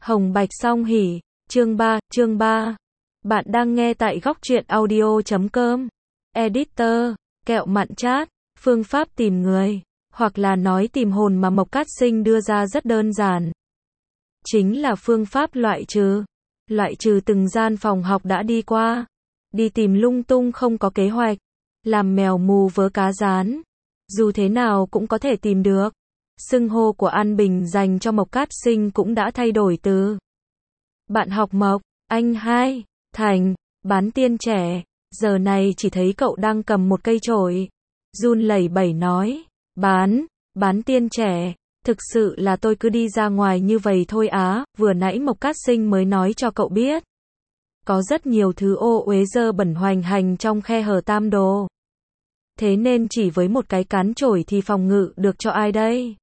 Hồng Bạch Song Hỷ, chương 3. Bạn đang nghe tại góc truyện audio.com. Editor, kẹo mặn chat, phương pháp tìm người, hoặc là nói tìm hồn mà Mộc Cát Sinh đưa ra rất đơn giản. Chính là phương pháp loại trừ. Loại trừ từng gian phòng học đã đi qua. Đi tìm lung tung không có kế hoạch. Làm mèo mù vớ cá rán. Dù thế nào cũng có thể tìm được. Xưng hô của An Bình dành cho Mộc Cát Sinh cũng đã thay đổi từ bạn học Mộc, anh hai, thành, bán tiên trẻ. Giờ này chỉ thấy cậu đang cầm một cây chổi. Run lẩy bẩy nói, bán tiên trẻ. Thực sự là tôi cứ đi ra ngoài như vậy thôi á, vừa nãy Mộc Cát Sinh mới nói cho cậu biết. Có rất nhiều thứ ô uế dơ bẩn hoành hành trong khe hở Tam Đồ. Thế nên chỉ với một cái cán chổi thì phòng ngự được cho ai đây?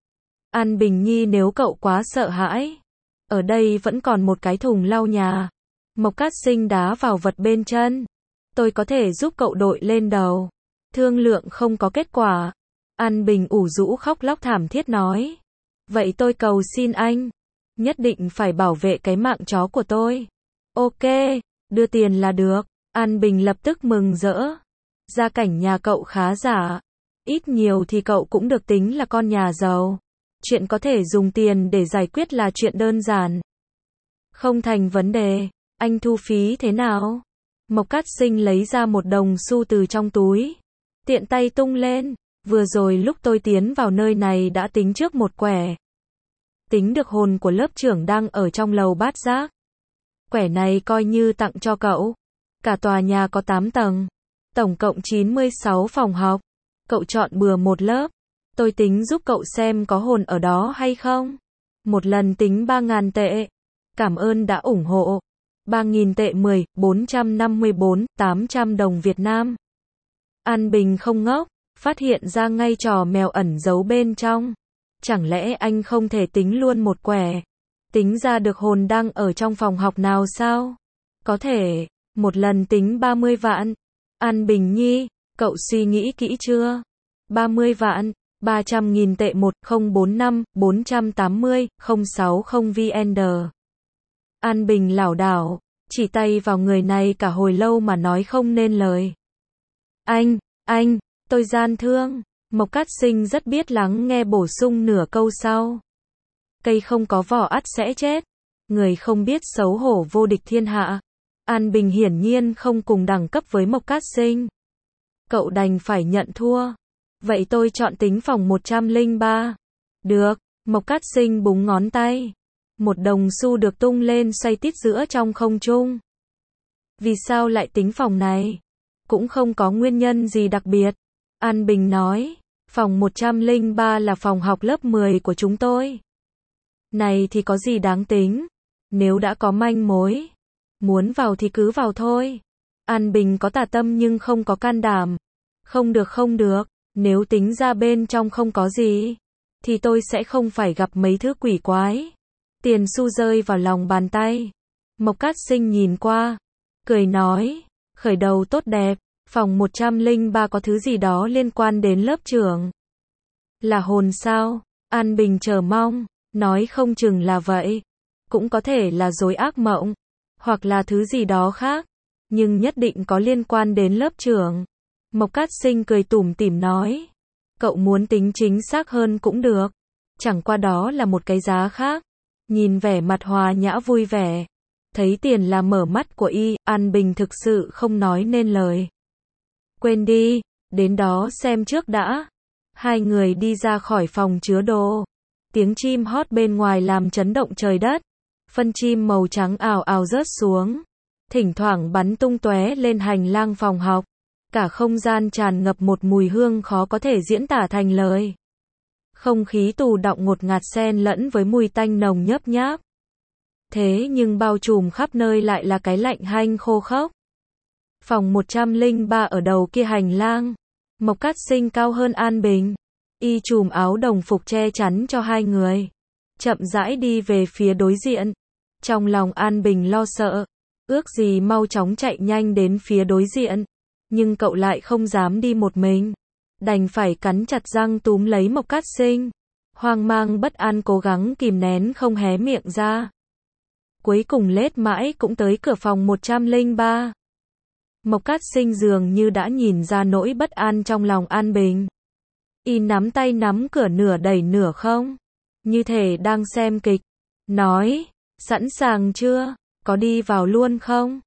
An Bình Nhi, nếu cậu quá sợ hãi, ở đây vẫn còn một cái thùng lau nhà. Mộc Cát Sinh đá vào vật bên chân. Tôi có thể giúp cậu đội lên đầu. Thương lượng không có kết quả. An Bình ủ rũ khóc lóc thảm thiết nói. Vậy tôi cầu xin anh, nhất định phải bảo vệ cái mạng chó của tôi. Ok, đưa tiền là được. An Bình lập tức mừng rỡ. Gia cảnh nhà cậu khá giả. Ít nhiều thì cậu cũng được tính là con nhà giàu. Chuyện có thể dùng tiền để giải quyết là chuyện đơn giản. Không thành vấn đề. Anh thu phí thế nào? Mộc Cát Sinh lấy ra một đồng xu từ trong túi. Tiện tay tung lên. Vừa rồi lúc tôi tiến vào nơi này đã tính trước một quẻ. Tính được hồn của lớp trưởng đang ở trong lầu bát giác. Quẻ này coi như tặng cho cậu. Cả tòa nhà có 8 tầng. Tổng cộng 96 phòng học. Cậu chọn bừa một lớp. Tôi tính giúp cậu xem có hồn ở đó hay không. Một lần tính 3.000 tệ. Cảm ơn đã ủng hộ. 3.000 tệ 454, 800 đồng Việt Nam. An Bình không ngốc, phát hiện ra ngay trò mèo ẩn giấu bên trong. Chẳng lẽ anh không thể tính luôn một quẻ? Tính ra được hồn đang ở trong phòng học nào sao? Có thể, một lần tính 30 vạn. An Bình Nhi, cậu suy nghĩ kỹ chưa? 30 vạn. 300.000 tệ 1045 480 060 VN. An Bình lảo đảo, chỉ tay vào người này cả hồi lâu mà nói không nên lời. Anh, tôi gian thương. Mộc Cát Sinh rất biết lắng nghe, bổ sung nửa câu sau. Cây không có vỏ ắt sẽ chết. Người không biết xấu hổ vô địch thiên hạ. An Bình hiển nhiên không cùng đẳng cấp với Mộc Cát Sinh. Cậu đành phải nhận thua. Vậy tôi chọn tính phòng 103. Được, Mộc Cát Sinh búng ngón tay. Một đồng xu được tung lên xoay tít giữa trong không trung. Vì sao lại tính phòng này? Cũng không có nguyên nhân gì đặc biệt. An Bình nói, phòng 103 là phòng học lớp 10 của chúng tôi. Này thì có gì đáng tính? Nếu đã có manh mối, muốn vào thì cứ vào thôi. An Bình có tà tâm nhưng không có can đảm. Không được. Nếu tính ra bên trong không có gì, thì tôi sẽ không phải gặp mấy thứ quỷ quái. Tiền xu rơi vào lòng bàn tay. Mộc Cát Sinh nhìn qua, cười nói, khởi đầu tốt đẹp, phòng 103 có thứ gì đó liên quan đến lớp trưởng. Là hồn sao? An Bình chờ mong, nói không chừng là vậy. Cũng có thể là dối ác mộng, hoặc là thứ gì đó khác, nhưng nhất định có liên quan đến lớp trưởng. Mộc Cát Sinh cười tủm tỉm nói, cậu muốn tính chính xác hơn cũng được, chẳng qua đó là một cái giá khác. Nhìn vẻ mặt hòa nhã vui vẻ, thấy tiền là mở mắt của y, An Bình thực sự không nói nên lời. Quên đi, đến đó xem trước đã. Hai người đi ra khỏi phòng chứa đồ. Tiếng chim hót bên ngoài làm chấn động trời đất. Phân chim màu trắng ào ào rớt xuống, thỉnh thoảng bắn tung tóe lên hành lang phòng học. Cả không gian tràn ngập một mùi hương khó có thể diễn tả thành lời. Không khí tù đọng ngột ngạt xen lẫn với mùi tanh nồng nhớp nháp. Thế nhưng bao trùm khắp nơi lại là cái lạnh hanh khô khốc. Phòng 103 ở đầu kia hành lang. Mộc Cát Sinh cao hơn An Bình. Y chùm áo đồng phục che chắn cho hai người. Chậm rãi đi về phía đối diện. Trong lòng An Bình lo sợ. Ước gì mau chóng chạy nhanh đến phía đối diện. Nhưng cậu lại không dám đi một mình. Đành phải cắn chặt răng túm lấy Mộc Cát Sinh. Hoang mang bất an cố gắng kìm nén không hé miệng ra. Cuối cùng lết mãi cũng tới cửa phòng 103. Mộc Cát Sinh dường như đã nhìn ra nỗi bất an trong lòng An Bình. Y nắm tay nắm cửa nửa đẩy nửa không, như thể đang xem kịch. Nói, sẵn sàng chưa, có đi vào luôn không?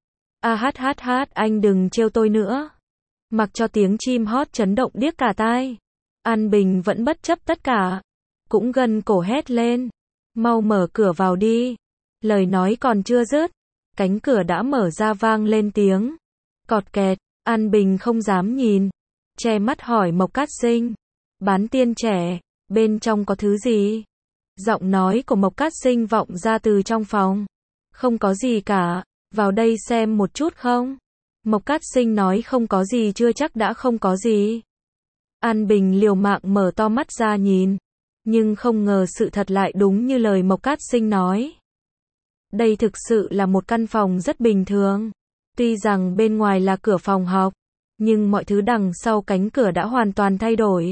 Anh đừng trêu tôi nữa. Mặc cho tiếng chim hót chấn động điếc cả tai. An Bình vẫn bất chấp tất cả. Cũng gần cổ hét lên. Mau mở cửa vào đi. Lời nói còn chưa dứt. Cánh cửa đã mở ra vang lên tiếng. Cọt kẹt, An Bình không dám nhìn. Che mắt hỏi Mộc Cát Sinh. Bán tiên trẻ, bên trong có thứ gì? Giọng nói của Mộc Cát Sinh vọng ra từ trong phòng. Không có gì cả, vào đây xem một chút không? Mộc Cát Sinh nói không có gì chưa chắc đã không có gì. An Bình liều mạng mở to mắt ra nhìn. Nhưng không ngờ sự thật lại đúng như lời Mộc Cát Sinh nói. Đây thực sự là một căn phòng rất bình thường. Tuy rằng bên ngoài là cửa phòng học, nhưng mọi thứ đằng sau cánh cửa đã hoàn toàn thay đổi.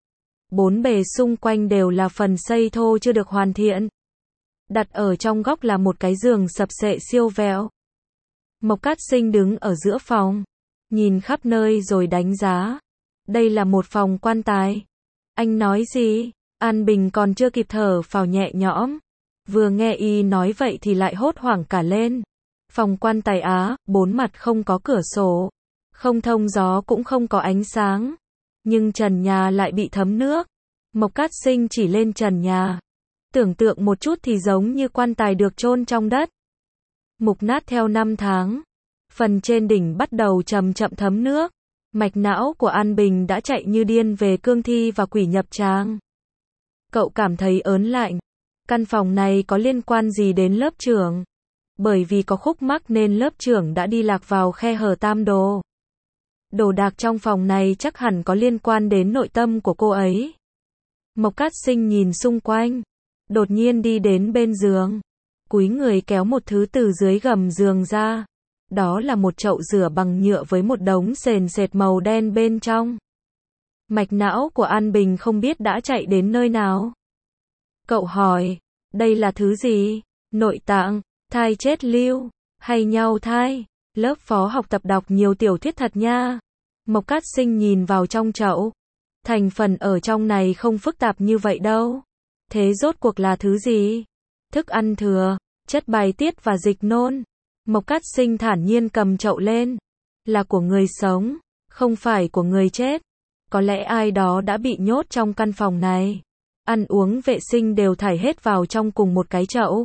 Bốn bề xung quanh đều là phần xây thô chưa được hoàn thiện. Đặt ở trong góc là một cái giường sập xệ siêu vẹo. Mộc Cát Sinh đứng ở giữa phòng, nhìn khắp nơi rồi đánh giá. Đây là một phòng quan tài. Anh nói gì? An Bình còn chưa kịp thở phào nhẹ nhõm. Vừa nghe y nói vậy thì lại hốt hoảng cả lên. Phòng quan tài á, bốn mặt không có cửa sổ, không thông gió cũng không có ánh sáng. Nhưng trần nhà lại bị thấm nước. Mộc Cát Sinh chỉ lên trần nhà. Tưởng tượng một chút thì giống như quan tài được chôn trong đất. Mục nát theo năm tháng. Phần trên đỉnh bắt đầu chậm chậm thấm nước. Mạch não của An Bình đã chạy như điên về cương thi và quỷ nhập tràng. Cậu cảm thấy ớn lạnh. Căn phòng này có liên quan gì đến lớp trưởng? Bởi vì có khúc mắc nên lớp trưởng đã đi lạc vào khe hở tam đồ. Đồ đạc trong phòng này chắc hẳn có liên quan đến nội tâm của cô ấy. Mộc Cát Sinh nhìn xung quanh, đột nhiên đi đến bên giường, cúi người kéo một thứ từ dưới gầm giường ra. Đó là một chậu rửa bằng nhựa với một đống sền sệt màu đen bên trong. Mạch não của An Bình không biết đã chạy đến nơi nào. Cậu hỏi, đây là thứ gì? Nội tạng, thai chết lưu, hay nhau thai? Lớp phó học tập đọc nhiều tiểu thuyết thật nha. Mộc Cát Sinh nhìn vào trong chậu. Thành phần ở trong này không phức tạp như vậy đâu. Thế rốt cuộc là thứ gì? Thức ăn thừa, chất bài tiết và dịch nôn. Mộc Cát Sinh thản nhiên cầm chậu lên. Là của người sống, không phải của người chết. Có lẽ ai đó đã bị nhốt trong căn phòng này. Ăn uống vệ sinh đều thải hết vào trong cùng một cái chậu.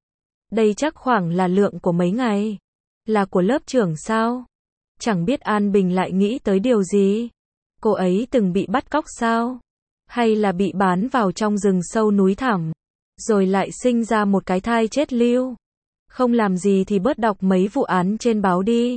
Đây chắc khoảng là lượng của mấy ngày. Là của lớp trưởng sao? Chẳng biết An Bình lại nghĩ tới điều gì. Cô ấy từng bị bắt cóc sao? Hay là bị bán vào trong rừng sâu núi thẳm, rồi lại sinh ra một cái thai chết lưu? Không làm gì thì bớt đọc mấy vụ án trên báo đi.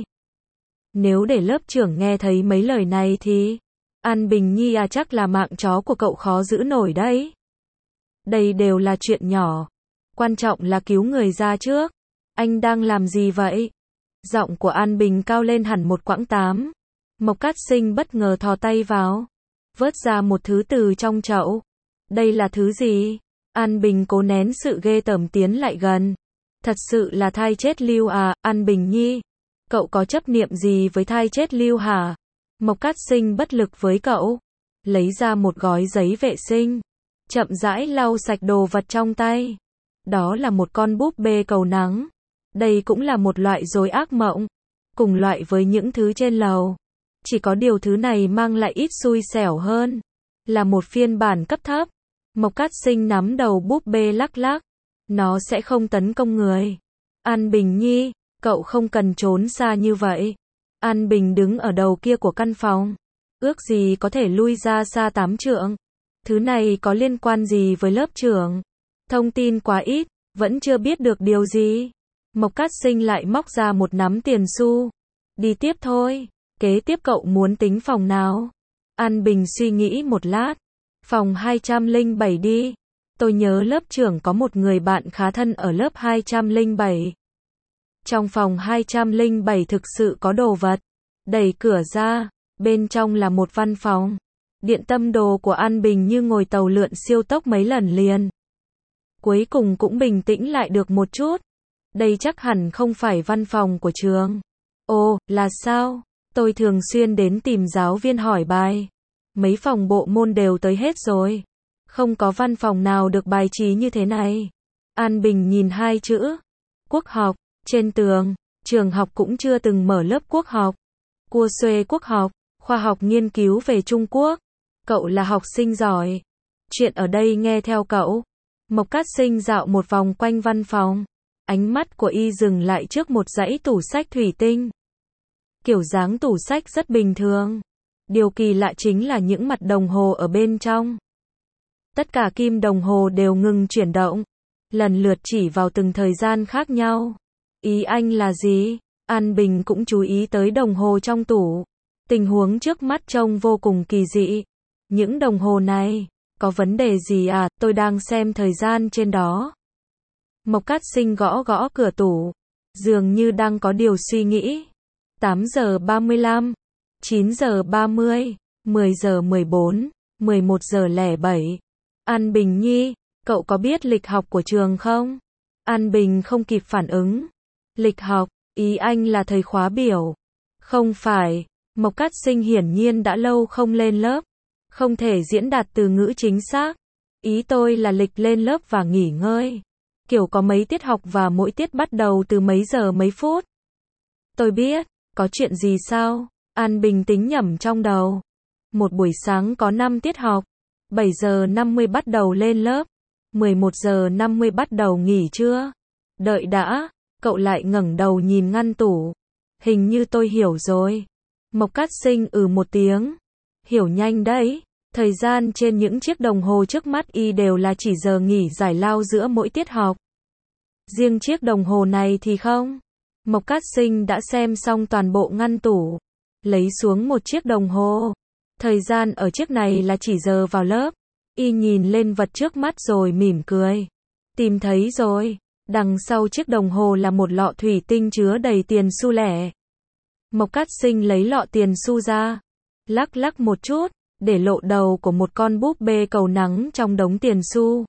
Nếu để lớp trưởng nghe thấy mấy lời này thì... An Bình Nhi à, chắc là mạng chó của cậu khó giữ nổi đấy. Đây đều là chuyện nhỏ. Quan trọng là cứu người ra trước. Anh đang làm gì vậy? Giọng của An Bình cao lên hẳn một quãng 8. Mộc Cát Sinh bất ngờ thò tay vào, vớt ra một thứ từ trong chậu. Đây là thứ gì? An Bình cố nén sự ghê tởm tiến lại gần. Thật sự là thai chết lưu à? An Bình Nhi, cậu có chấp niệm gì với thai chết lưu hả? Mộc Cát Sinh bất lực với cậu, lấy ra một gói giấy vệ sinh, chậm rãi lau sạch đồ vật trong tay. Đó là một con búp bê cầu nắng. Đây cũng là một loại rối ác mộng, cùng loại với những thứ trên lầu. Chỉ có điều thứ này mang lại ít xui xẻo hơn, là một phiên bản cấp thấp. Mộc Cát Sinh nắm đầu búp bê lắc lắc. Nó sẽ không tấn công người. An Bình Nhi, cậu không cần trốn xa như vậy. An Bình đứng ở đầu kia của căn phòng. Ước gì có thể lui ra xa 8 trượng. Thứ này có liên quan gì với lớp trưởng? Thông tin quá ít, vẫn chưa biết được điều gì. Mộc Cát Sinh lại móc ra một nắm tiền xu. Đi tiếp thôi. Kế tiếp cậu muốn tính phòng nào? An Bình suy nghĩ một lát. Phòng 207 đi. Tôi nhớ lớp trưởng có một người bạn khá thân ở lớp 207. Trong phòng 207 thực sự có đồ vật. Đẩy cửa ra, bên trong là một văn phòng. Điện tâm đồ của An Bình như ngồi tàu lượn siêu tốc mấy lần liền. Cuối cùng cũng bình tĩnh lại được một chút. Đây chắc hẳn không phải văn phòng của trường. Ồ, là sao? Tôi thường xuyên đến tìm giáo viên hỏi bài. Mấy phòng bộ môn đều tới hết rồi. Không có văn phòng nào được bài trí như thế này. An Bình nhìn hai chữ quốc học trên tường. Trường học cũng chưa từng mở lớp quốc học. Cua xuê quốc học, khoa học nghiên cứu về Trung Quốc. Cậu là học sinh giỏi. Chuyện ở đây nghe theo cậu. Mộc Cát Sinh dạo một vòng quanh văn phòng. Ánh mắt của y dừng lại trước một dãy tủ sách thủy tinh. Kiểu dáng tủ sách rất bình thường. Điều kỳ lạ chính là những mặt đồng hồ ở bên trong. Tất cả kim đồng hồ đều ngừng chuyển động. Lần lượt chỉ vào từng thời gian khác nhau. Ý anh là gì? An Bình cũng chú ý tới đồng hồ trong tủ. Tình huống trước mắt trông vô cùng kỳ dị. Những đồng hồ này, có vấn đề gì à? Tôi đang xem thời gian trên đó. Mộc Cát Sinh gõ gõ cửa tủ. Dường như đang có điều suy nghĩ. 8 giờ 35, 9 giờ 30, 10 giờ 14, 11 giờ 07. An Bình Nhi, cậu có biết lịch học của trường không? An Bình không kịp phản ứng. Lịch học, ý anh là thời khóa biểu. Không phải, Mộc Cát Sinh hiển nhiên đã lâu không lên lớp. Không thể diễn đạt từ ngữ chính xác. Ý tôi là lịch lên lớp và nghỉ ngơi. Kiểu có mấy tiết học và mỗi tiết bắt đầu từ mấy giờ mấy phút. Tôi biết, có chuyện gì sao? An Bình tính nhẩm trong đầu. Một buổi sáng có 5 tiết học. 7 giờ 50 bắt đầu lên lớp. 11 giờ 50 bắt đầu nghỉ trưa. Đợi đã, cậu lại ngẩng đầu nhìn ngăn tủ. Hình như tôi hiểu rồi. Mộc Cát Sinh một tiếng. Hiểu nhanh đấy. Thời gian trên những chiếc đồng hồ trước mắt y đều là chỉ giờ nghỉ giải lao giữa mỗi tiết học. Riêng chiếc đồng hồ này thì không. Mộc Cát Sinh đã xem xong toàn bộ ngăn tủ. Lấy xuống một chiếc đồng hồ. Thời gian ở chiếc này là chỉ giờ vào lớp. Y nhìn lên vật trước mắt rồi mỉm cười. Tìm thấy rồi. Đằng sau chiếc đồng hồ là một lọ thủy tinh chứa đầy tiền xu lẻ. Mộc Cát Sinh lấy lọ tiền xu ra. Lắc lắc một chút, để lộ đầu của một con búp bê cầu nắng trong đống tiền xu.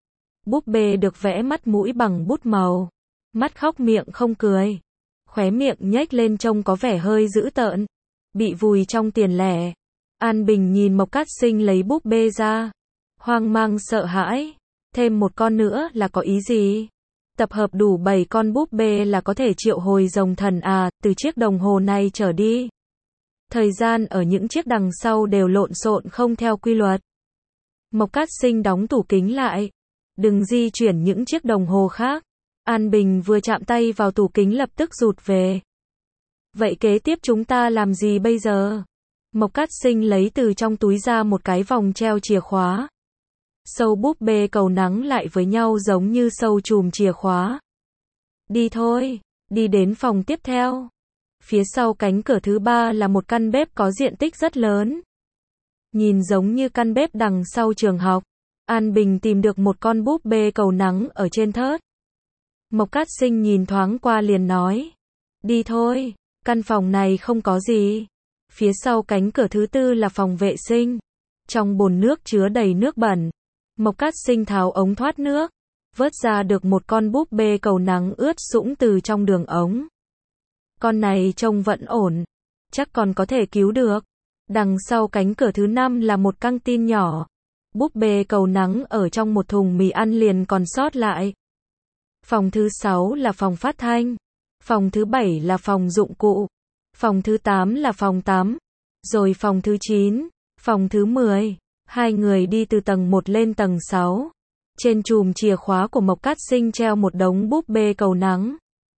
Búp bê được vẽ mắt mũi bằng bút màu. Mắt khóc miệng không cười. Khóe miệng nhếch lên trông có vẻ hơi dữ tợn. Bị vùi trong tiền lẻ. An Bình nhìn Mộc Cát Sinh lấy búp bê ra. Hoang mang sợ hãi. Thêm một con nữa là có ý gì? Tập hợp đủ 7 con búp bê là có thể triệu hồi rồng thần à? Từ chiếc đồng hồ này trở đi. Thời gian ở những chiếc đằng sau đều lộn xộn không theo quy luật. Mộc Cát Sinh đóng tủ kính lại. Đừng di chuyển những chiếc đồng hồ khác. An Bình vừa chạm tay vào tủ kính lập tức rụt về. Vậy kế tiếp chúng ta làm gì bây giờ? Mộc Cát Sinh lấy từ trong túi ra một cái vòng treo chìa khóa. Sâu búp bê cầu nắng lại với nhau giống như sâu chùm chìa khóa. Đi thôi, đi đến phòng tiếp theo. Phía sau cánh cửa thứ 3 là một căn bếp có diện tích rất lớn. Nhìn giống như căn bếp đằng sau trường học. An Bình tìm được một con búp bê cầu nắng ở trên thớt. Mộc Cát Sinh nhìn thoáng qua liền nói. Đi thôi, căn phòng này không có gì. Phía sau cánh cửa thứ 4 là phòng vệ sinh. Trong bồn nước chứa đầy nước bẩn. Mộc Cát Sinh tháo ống thoát nước. Vớt ra được một con búp bê cầu nắng ướt sũng từ trong đường ống. Con này trông vẫn ổn. Chắc còn có thể cứu được. Đằng sau cánh cửa thứ 5 là một căng tin nhỏ. Búp bê cầu nắng ở trong một thùng mì ăn liền còn sót lại. Phòng thứ 6 là phòng phát thanh. Phòng thứ 7 là phòng dụng cụ. Phòng thứ 8 là phòng tắm. Rồi phòng thứ 9, phòng thứ 10. Hai người đi từ tầng 1 lên tầng 6. Trên chùm chìa khóa của Mộc Cát Sinh treo một đống búp bê cầu nắng.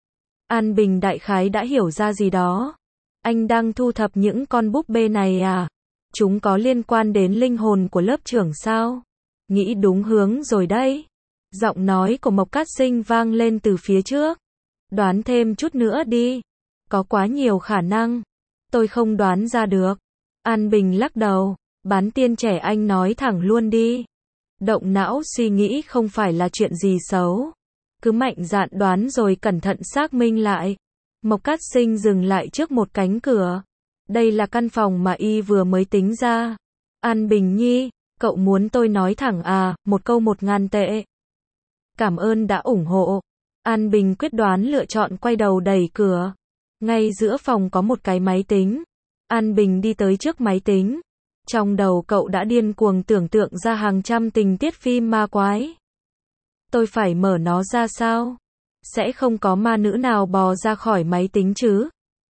An Bình đại khái đã hiểu ra gì đó. Anh đang thu thập những con búp bê này à? Chúng có liên quan đến linh hồn của lớp trưởng sao? Nghĩ đúng hướng rồi đấy. Giọng nói của Mộc Cát Sinh vang lên từ phía trước. Đoán thêm chút nữa đi. Có quá nhiều khả năng. Tôi không đoán ra được. An Bình lắc đầu. Bán tiên trẻ anh nói thẳng luôn đi. Động não suy nghĩ không phải là chuyện gì xấu. Cứ mạnh dạn đoán rồi cẩn thận xác minh lại. Mộc Cát Sinh dừng lại trước một cánh cửa. Đây là căn phòng mà y vừa mới tính ra. An Bình Nhi, cậu muốn tôi nói thẳng à? Một câu 1000 tệ. Cảm ơn đã ủng hộ. An Bình quyết đoán lựa chọn quay đầu đẩy cửa. Ngay giữa phòng có một cái máy tính. An Bình đi tới trước máy tính. Trong đầu cậu đã điên cuồng tưởng tượng ra hàng trăm tình tiết phim ma quái. Tôi phải mở nó ra sao? Sẽ không có ma nữ nào bò ra khỏi máy tính chứ?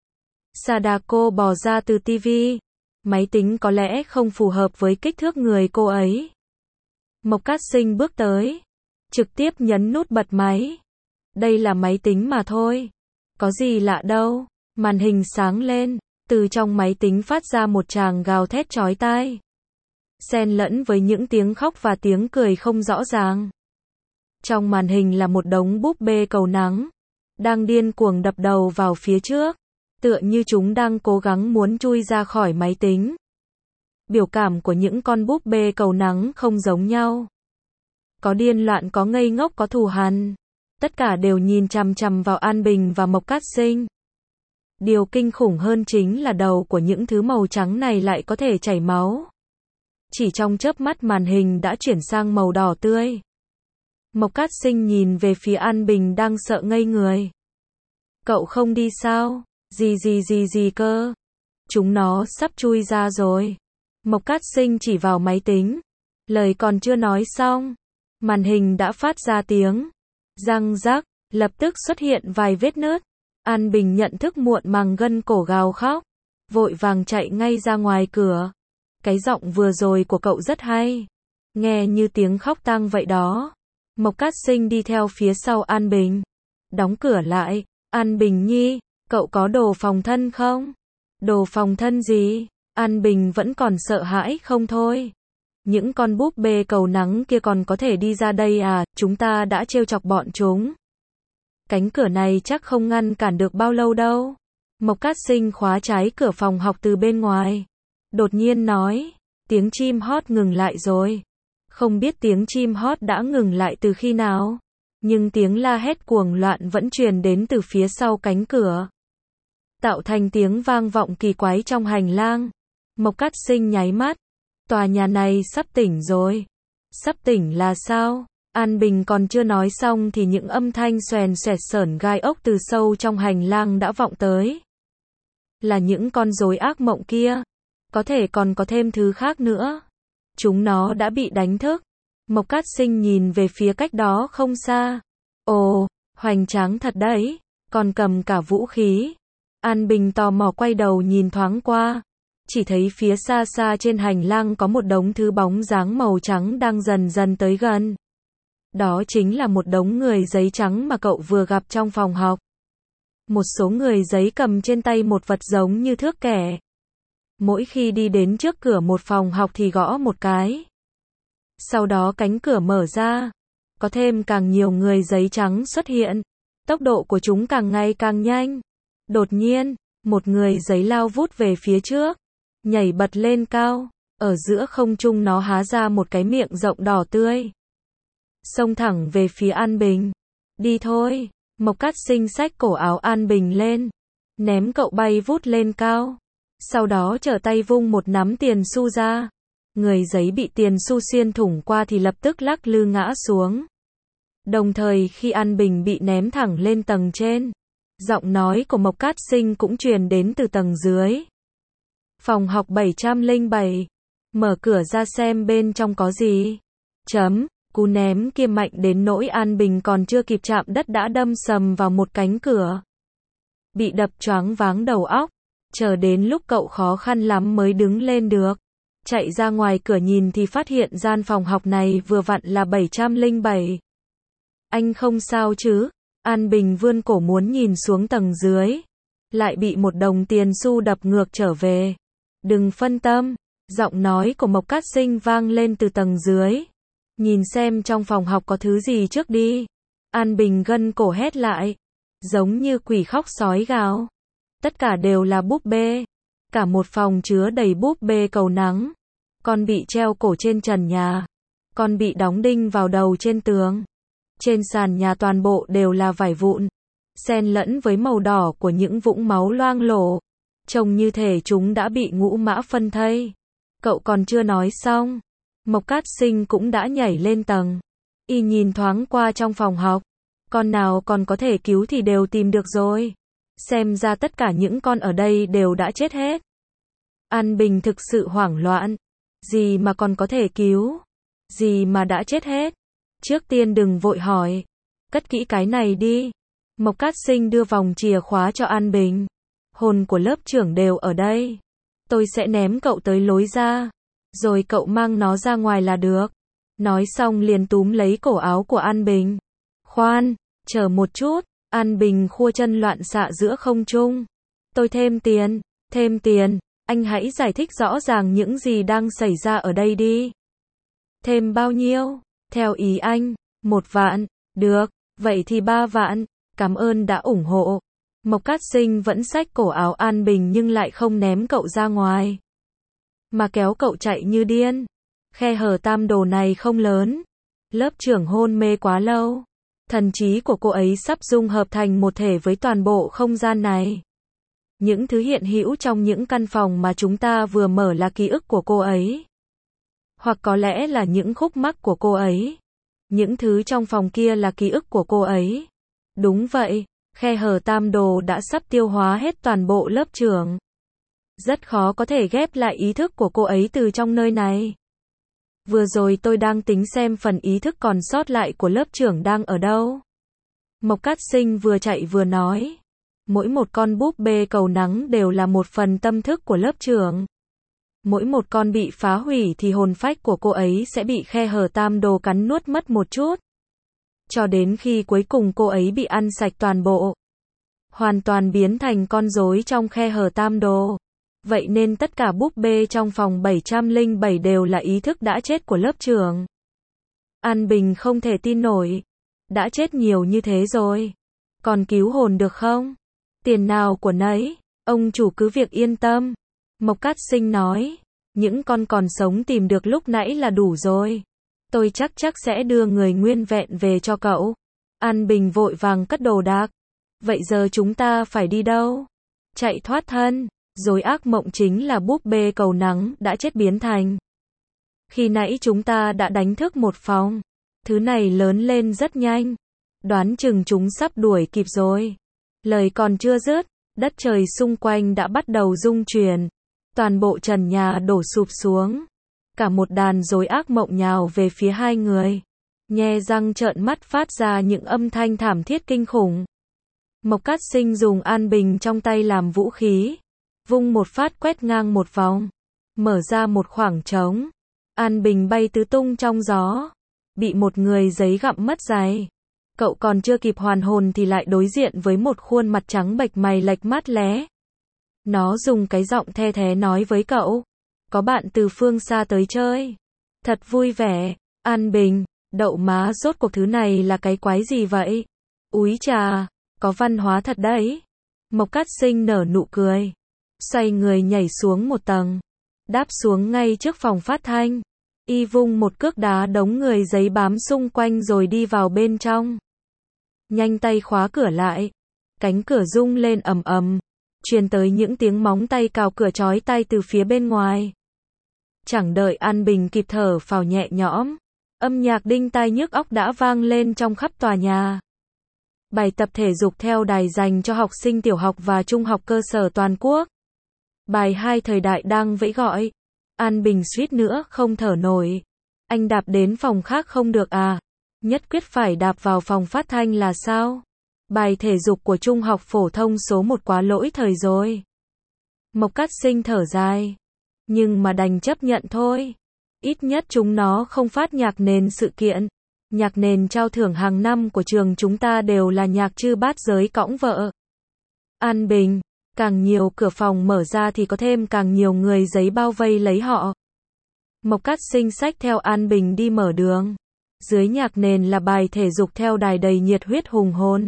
Sadako bò ra từ tivi. Máy tính có lẽ không phù hợp với kích thước người cô ấy. Mộc Cát Sinh bước tới, trực tiếp nhấn nút bật máy. Đây là máy tính mà thôi. Có gì lạ đâu. Màn hình sáng lên, từ trong máy tính phát ra một tràng gào thét chói tai. Xen lẫn với những tiếng khóc và tiếng cười không rõ ràng. Trong màn hình là một đống búp bê cầu nắng, đang điên cuồng đập đầu vào phía trước, tựa như chúng đang cố gắng muốn chui ra khỏi máy tính. Biểu cảm của những con búp bê cầu nắng không giống nhau. Có điên loạn, có ngây ngốc, có thù hằn. Tất cả đều nhìn chằm chằm vào An Bình và Mộc Cát Sinh. Điều kinh khủng hơn chính là đầu của những thứ màu trắng này lại có thể chảy máu. Chỉ trong chớp mắt màn hình đã chuyển sang màu đỏ tươi. Mộc Cát Sinh nhìn về phía An Bình đang sợ ngây người. Cậu không đi sao? Gì cơ? Chúng nó sắp chui ra rồi. Mộc Cát Sinh chỉ vào máy tính. Lời còn chưa nói xong, màn hình đã phát ra tiếng răng rắc, lập tức xuất hiện vài vết nứt. An Bình nhận thức muộn màng gân cổ gào khóc, vội vàng chạy ngay ra ngoài cửa. Cái giọng vừa rồi của cậu rất hay, nghe như tiếng khóc tang vậy đó. Mộc Cát Sinh đi theo phía sau An Bình, đóng cửa lại. An Bình nhi, cậu có đồ phòng thân không? Đồ phòng thân gì? An Bình vẫn còn sợ hãi không thôi. Những con búp bê cầu nắng kia còn có thể đi ra đây à? Chúng ta đã trêu chọc bọn chúng. Cánh cửa này chắc không ngăn cản được bao lâu đâu. Mộc Cát Sinh khóa trái cửa phòng học từ bên ngoài. Đột nhiên nói, tiếng chim hót ngừng lại rồi. Không biết tiếng chim hót đã ngừng lại từ khi nào, nhưng tiếng la hét cuồng loạn vẫn truyền đến từ phía sau cánh cửa, tạo thành tiếng vang vọng kỳ quái trong hành lang. Mộc Cát Sinh nháy mắt. Tòa nhà này sắp tỉnh rồi. Sắp tỉnh là sao? An Bình còn chưa nói xong thì những âm thanh xoèn xoẹt sởn gai ốc từ sâu trong hành lang đã vọng tới. Là những con rối ác mộng kia. Có thể còn có thêm thứ khác nữa. Chúng nó đã bị đánh thức. Mộc Cát Sinh nhìn về phía cách đó không xa. Ồ, hoành tráng thật đấy. Còn cầm cả vũ khí. An Bình tò mò quay đầu nhìn thoáng qua. Chỉ thấy phía xa xa trên hành lang có một đống thứ bóng dáng màu trắng đang dần dần tới gần. Đó chính là một đống người giấy trắng mà cậu vừa gặp trong phòng học. Một số người giấy cầm trên tay một vật giống như thước kẻ. Mỗi khi đi đến trước cửa một phòng học thì gõ một cái. Sau đó cánh cửa mở ra. Có thêm càng nhiều người giấy trắng xuất hiện. Tốc độ của chúng càng ngày càng nhanh. Đột nhiên, một người giấy lao vút về phía trước. Nhảy bật lên cao. Ở giữa không trung nó há ra một cái miệng rộng đỏ tươi. Xông thẳng về phía An Bình. Đi thôi. Mộc Cát Sinh xách cổ áo An Bình lên. Ném cậu bay vút lên cao. Sau đó trở tay vung một nắm tiền xu ra. Người giấy bị tiền xu xuyên thủng qua thì lập tức lắc lư ngã xuống. Đồng thời khi An Bình bị ném thẳng lên tầng trên, giọng nói của Mộc Cát Sinh cũng truyền đến từ tầng dưới. Phòng học 707. Mở cửa ra xem bên trong có gì. Cú ném kia mạnh đến nỗi An Bình còn chưa kịp chạm đất đã đâm sầm vào một cánh cửa. Bị đập choáng váng đầu óc. Chờ đến lúc cậu khó khăn lắm mới đứng lên được. Chạy ra ngoài cửa nhìn thì phát hiện gian phòng học này vừa vặn là 707. Anh không sao chứ? An Bình vươn cổ muốn nhìn xuống tầng dưới. Lại bị một đồng tiền xu đập ngược trở về. Đừng phân tâm. Giọng nói của Mộc Cát Sinh vang lên từ tầng dưới. Nhìn xem trong phòng học có thứ gì trước đi. An Bình gân cổ hét lại. Giống như quỷ khóc sói gào. Tất cả đều là búp bê. Cả một phòng chứa đầy búp bê cầu nắng. Con bị treo cổ trên trần nhà. Con bị đóng đinh vào đầu trên tường. Trên sàn nhà toàn bộ đều là vải vụn. Xen lẫn với màu đỏ của những vũng máu loang lổ. Trông như thể chúng đã bị ngũ mã phân thây. Cậu còn chưa nói xong. Mộc Cát Sinh cũng đã nhảy lên tầng. Y nhìn thoáng qua trong phòng học. Con nào còn có thể cứu thì đều tìm được rồi. Xem ra tất cả những con ở đây đều đã chết hết. An Bình thực sự hoảng loạn. Gì mà còn có thể cứu? Gì mà đã chết hết? Trước tiên đừng vội hỏi. Cất kỹ cái này đi. Mộc Cát Sinh đưa vòng chìa khóa cho An Bình. Hồn của lớp trưởng đều ở đây. Tôi sẽ ném cậu tới lối ra. Rồi cậu mang nó ra ngoài là được. Nói xong liền túm lấy cổ áo của An Bình. Khoan, chờ một chút. An Bình khua chân loạn xạ giữa không trung. Tôi thêm tiền. Anh hãy giải thích rõ ràng những gì đang xảy ra ở đây đi. Thêm bao nhiêu? Theo ý anh, 1 vạn. Được, vậy thì 3 vạn. Cảm ơn đã ủng hộ. Mộc Cát Sinh vẫn xách cổ áo An Bình nhưng lại không ném cậu ra ngoài, mà kéo cậu chạy như điên. Khe hở tam đồ này không lớn. Lớp trưởng hôn mê quá lâu. Thần trí của cô ấy sắp dung hợp thành một thể với toàn bộ không gian này. Những thứ hiện hữu trong những căn phòng mà chúng ta vừa mở là ký ức của cô ấy. Hoặc có lẽ là những khúc mắc của cô ấy. Những thứ trong phòng kia là ký ức của cô ấy. Đúng vậy, khe hở tam đồ đã sắp tiêu hóa hết toàn bộ lớp trưởng. Rất khó có thể ghép lại ý thức của cô ấy từ trong nơi này. Vừa rồi tôi đang tính xem phần ý thức còn sót lại của lớp trưởng đang ở đâu. Mộc Cát Sinh vừa chạy vừa nói. Mỗi một con búp bê cầu nắng đều là một phần tâm thức của lớp trưởng. Mỗi một con bị phá hủy thì hồn phách của cô ấy sẽ bị khe hở tam đồ cắn nuốt mất một chút. Cho đến khi cuối cùng cô ấy bị ăn sạch toàn bộ. Hoàn toàn biến thành con rối trong khe hở tam đồ. Vậy nên tất cả búp bê trong phòng 707 đều là ý thức đã chết của lớp trưởng. An Bình không thể tin nổi. Đã chết nhiều như thế rồi. Còn cứu hồn được không? Tiền nào của nấy. Ông chủ cứ việc yên tâm. Mộc Cát Sinh nói. Những con còn sống tìm được lúc nãy là đủ rồi. Tôi chắc sẽ đưa người nguyên vẹn về cho cậu. An Bình vội vàng cất đồ đạc. Vậy giờ chúng ta phải đi đâu? Chạy thoát thân. Rồi ác mộng chính là búp bê cầu nắng đã chết biến thành. Khi nãy chúng ta đã đánh thức một phòng. Thứ này lớn lên rất nhanh. Đoán chừng chúng sắp đuổi kịp rồi. Lời còn chưa dứt, đất trời xung quanh đã bắt đầu rung chuyển. Toàn bộ trần nhà đổ sụp xuống. Cả một đàn rối ác mộng nhào về phía hai người. Nhe răng trợn mắt phát ra những âm thanh thảm thiết kinh khủng. Mộc Cát Sinh dùng An Bình trong tay làm vũ khí. Vung một phát quét ngang một vòng. Mở ra một khoảng trống. An Bình bay tứ tung trong gió. Bị một người giấy gặm mất giày. Cậu còn chưa kịp hoàn hồn thì lại đối diện với một khuôn mặt trắng bệch mày lệch mát lé. Nó dùng cái giọng the thé nói với cậu. Có bạn từ phương xa tới chơi. Thật vui vẻ. An Bình, đậu má rốt cuộc thứ này là cái quái gì vậy? Úi chà, có văn hóa thật đấy. Mộc Cát Sinh nở nụ cười. Xoay người nhảy xuống một tầng. Đáp xuống ngay trước phòng phát thanh. Y vung một cước đá đống người giấy bám xung quanh rồi đi vào bên trong. Nhanh tay khóa cửa lại. Cánh cửa rung lên ầm ầm. Truyền tới những tiếng móng tay cào cửa chói tai từ phía bên ngoài. Chẳng đợi An Bình kịp thở phào nhẹ nhõm. Âm nhạc đinh tai nhức óc đã vang lên trong khắp tòa nhà. Bài tập thể dục theo đài dành cho học sinh tiểu học và trung học cơ sở toàn quốc. Bài 2 thời đại đang vẫy gọi. An Bình suýt nữa không thở nổi. Anh đạp đến phòng khác không được à? Nhất quyết phải đạp vào phòng phát thanh là sao? Bài thể dục của trung học phổ thông số 1 quá lỗi thời rồi. Mộc Cát Sinh thở dài. Nhưng mà đành chấp nhận thôi. Ít nhất chúng nó không phát nhạc nền sự kiện. Nhạc nền trao thưởng hàng năm của trường chúng ta đều là nhạc chư bát giới cõng vợ. An Bình, càng nhiều cửa phòng mở ra thì có thêm càng nhiều người giấy bao vây lấy họ. Mộc Cát Sinh xách theo An Bình đi mở đường. Dưới nhạc nền là bài thể dục theo đài đầy nhiệt huyết hùng hồn.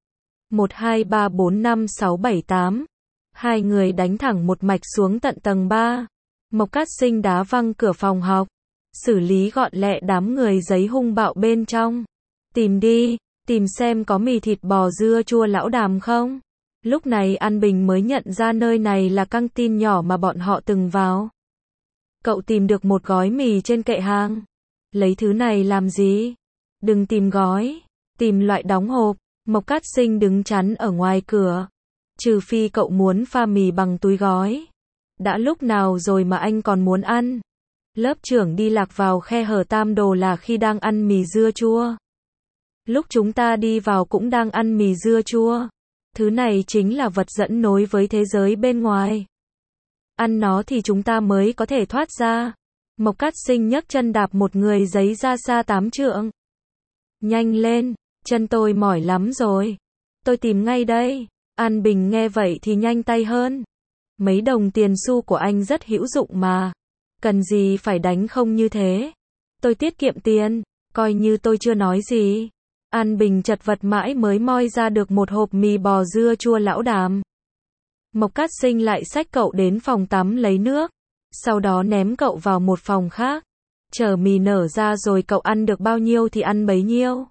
1, 2, 3, 4, 5, 6, 7, 8. Hai người đánh thẳng một mạch xuống tận tầng 3. Mộc Cát Sinh đá văng cửa phòng học. Xử lý gọn lẹ đám người giấy hung bạo bên trong. Tìm đi, tìm xem có mì thịt bò dưa chua lão Đàm không? Lúc này An Bình mới nhận ra nơi này là căng tin nhỏ mà bọn họ từng vào. Cậu tìm được một gói mì trên kệ hàng. Lấy thứ này làm gì? Đừng tìm gói. Tìm loại đóng hộp. Mộc Cát Sinh đứng chắn ở ngoài cửa. Trừ phi cậu muốn pha mì bằng túi gói. Đã lúc nào rồi mà anh còn muốn ăn? Lớp trưởng đi lạc vào khe hở Tam Đồ là khi đang ăn mì dưa chua. Lúc chúng ta đi vào cũng đang ăn mì dưa chua. Thứ này chính là vật dẫn nối với thế giới bên ngoài. Ăn nó thì chúng ta mới có thể thoát ra. Mộc Cát Sinh nhấc chân đạp một người giấy ra xa 8 trượng. Nhanh lên, chân tôi mỏi lắm rồi. Tôi tìm ngay đây. An Bình nghe vậy thì nhanh tay hơn. Mấy đồng tiền xu của anh rất hữu dụng mà. Cần gì phải đánh không như thế. Tôi tiết kiệm tiền, coi như tôi chưa nói gì. An Bình chật vật mãi mới moi ra được một hộp mì bò dưa chua lão Đàm. Mộc Cát Sinh lại xách cậu đến phòng tắm lấy nước. Sau đó ném cậu vào một phòng khác. Chờ mì nở ra rồi cậu ăn được bao nhiêu thì ăn bấy nhiêu.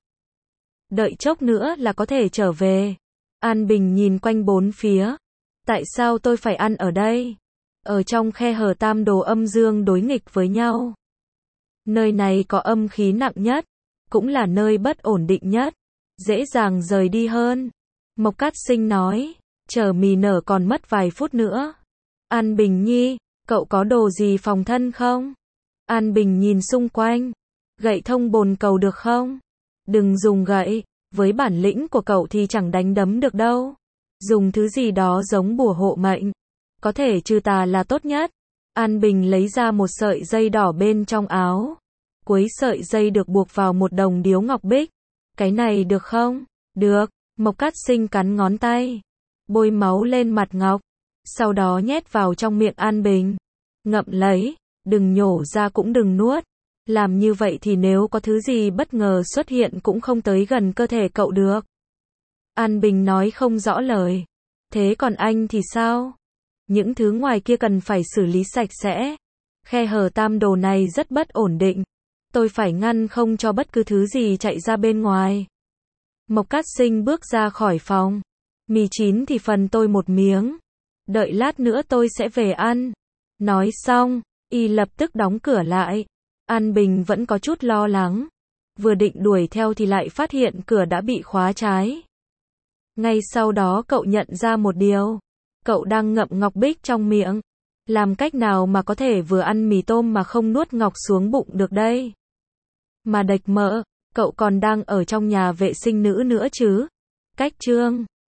Đợi chốc nữa là có thể trở về. An Bình nhìn quanh bốn phía. Tại sao tôi phải ăn ở đây? Ở trong khe hở Tam Đồ âm dương đối nghịch với nhau. Nơi này có âm khí nặng nhất, cũng là nơi bất ổn định nhất, dễ dàng rời đi hơn. Mộc Cát Sinh nói, chờ mì nở còn mất vài phút nữa. An Bình nhi, cậu có đồ gì phòng thân không? An Bình nhìn xung quanh. Gậy thông bồn cầu được không? Đừng dùng gậy, với bản lĩnh của cậu thì chẳng đánh đấm được đâu. Dùng thứ gì đó giống bùa hộ mệnh. Có thể trừ tà là tốt nhất. An Bình lấy ra một sợi dây đỏ bên trong áo. Cuối sợi dây được buộc vào một đồng điếu ngọc bích. Cái này được không? Được. Mộc Cát Sinh cắn ngón tay. Bôi máu lên mặt ngọc. Sau đó nhét vào trong miệng An Bình. Ngậm lấy. Đừng nhổ ra cũng đừng nuốt. Làm như vậy thì nếu có thứ gì bất ngờ xuất hiện cũng không tới gần cơ thể cậu được. An Bình nói không rõ lời. Thế còn anh thì sao? Những thứ ngoài kia cần phải xử lý sạch sẽ. Khe hở Tam Đồ này rất bất ổn định. Tôi phải ngăn không cho bất cứ thứ gì chạy ra bên ngoài. Mộc Cát Sinh bước ra khỏi phòng. Mì chín thì phần tôi một miếng. Đợi lát nữa tôi sẽ về ăn. Nói xong, y lập tức đóng cửa lại. An Bình vẫn có chút lo lắng. Vừa định đuổi theo thì lại phát hiện cửa đã bị khóa trái. Ngay sau đó cậu nhận ra một điều. Cậu đang ngậm ngọc bích trong miệng. Làm cách nào mà có thể vừa ăn mì tôm mà không nuốt ngọc xuống bụng được đây? Mà đệch mỡ, cậu còn đang ở trong nhà vệ sinh nữ nữa chứ? Cách chương